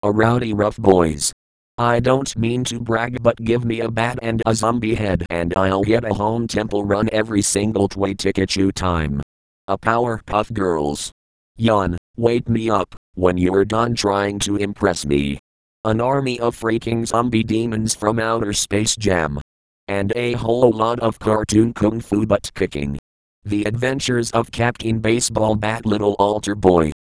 A rowdy rough boys. I don't mean to brag, but give me a bat and a zombie head and I'll hit a home temple run every single toy Pikachu time. A Powerpuff Girls. Yawn, wake me up when you're done trying to impress me. An army of freaking zombie demons from outer Space Jam. And a whole lot of cartoon kung fu butt kicking. The Adventures of Captain Baseball Bat Little Altar Boy.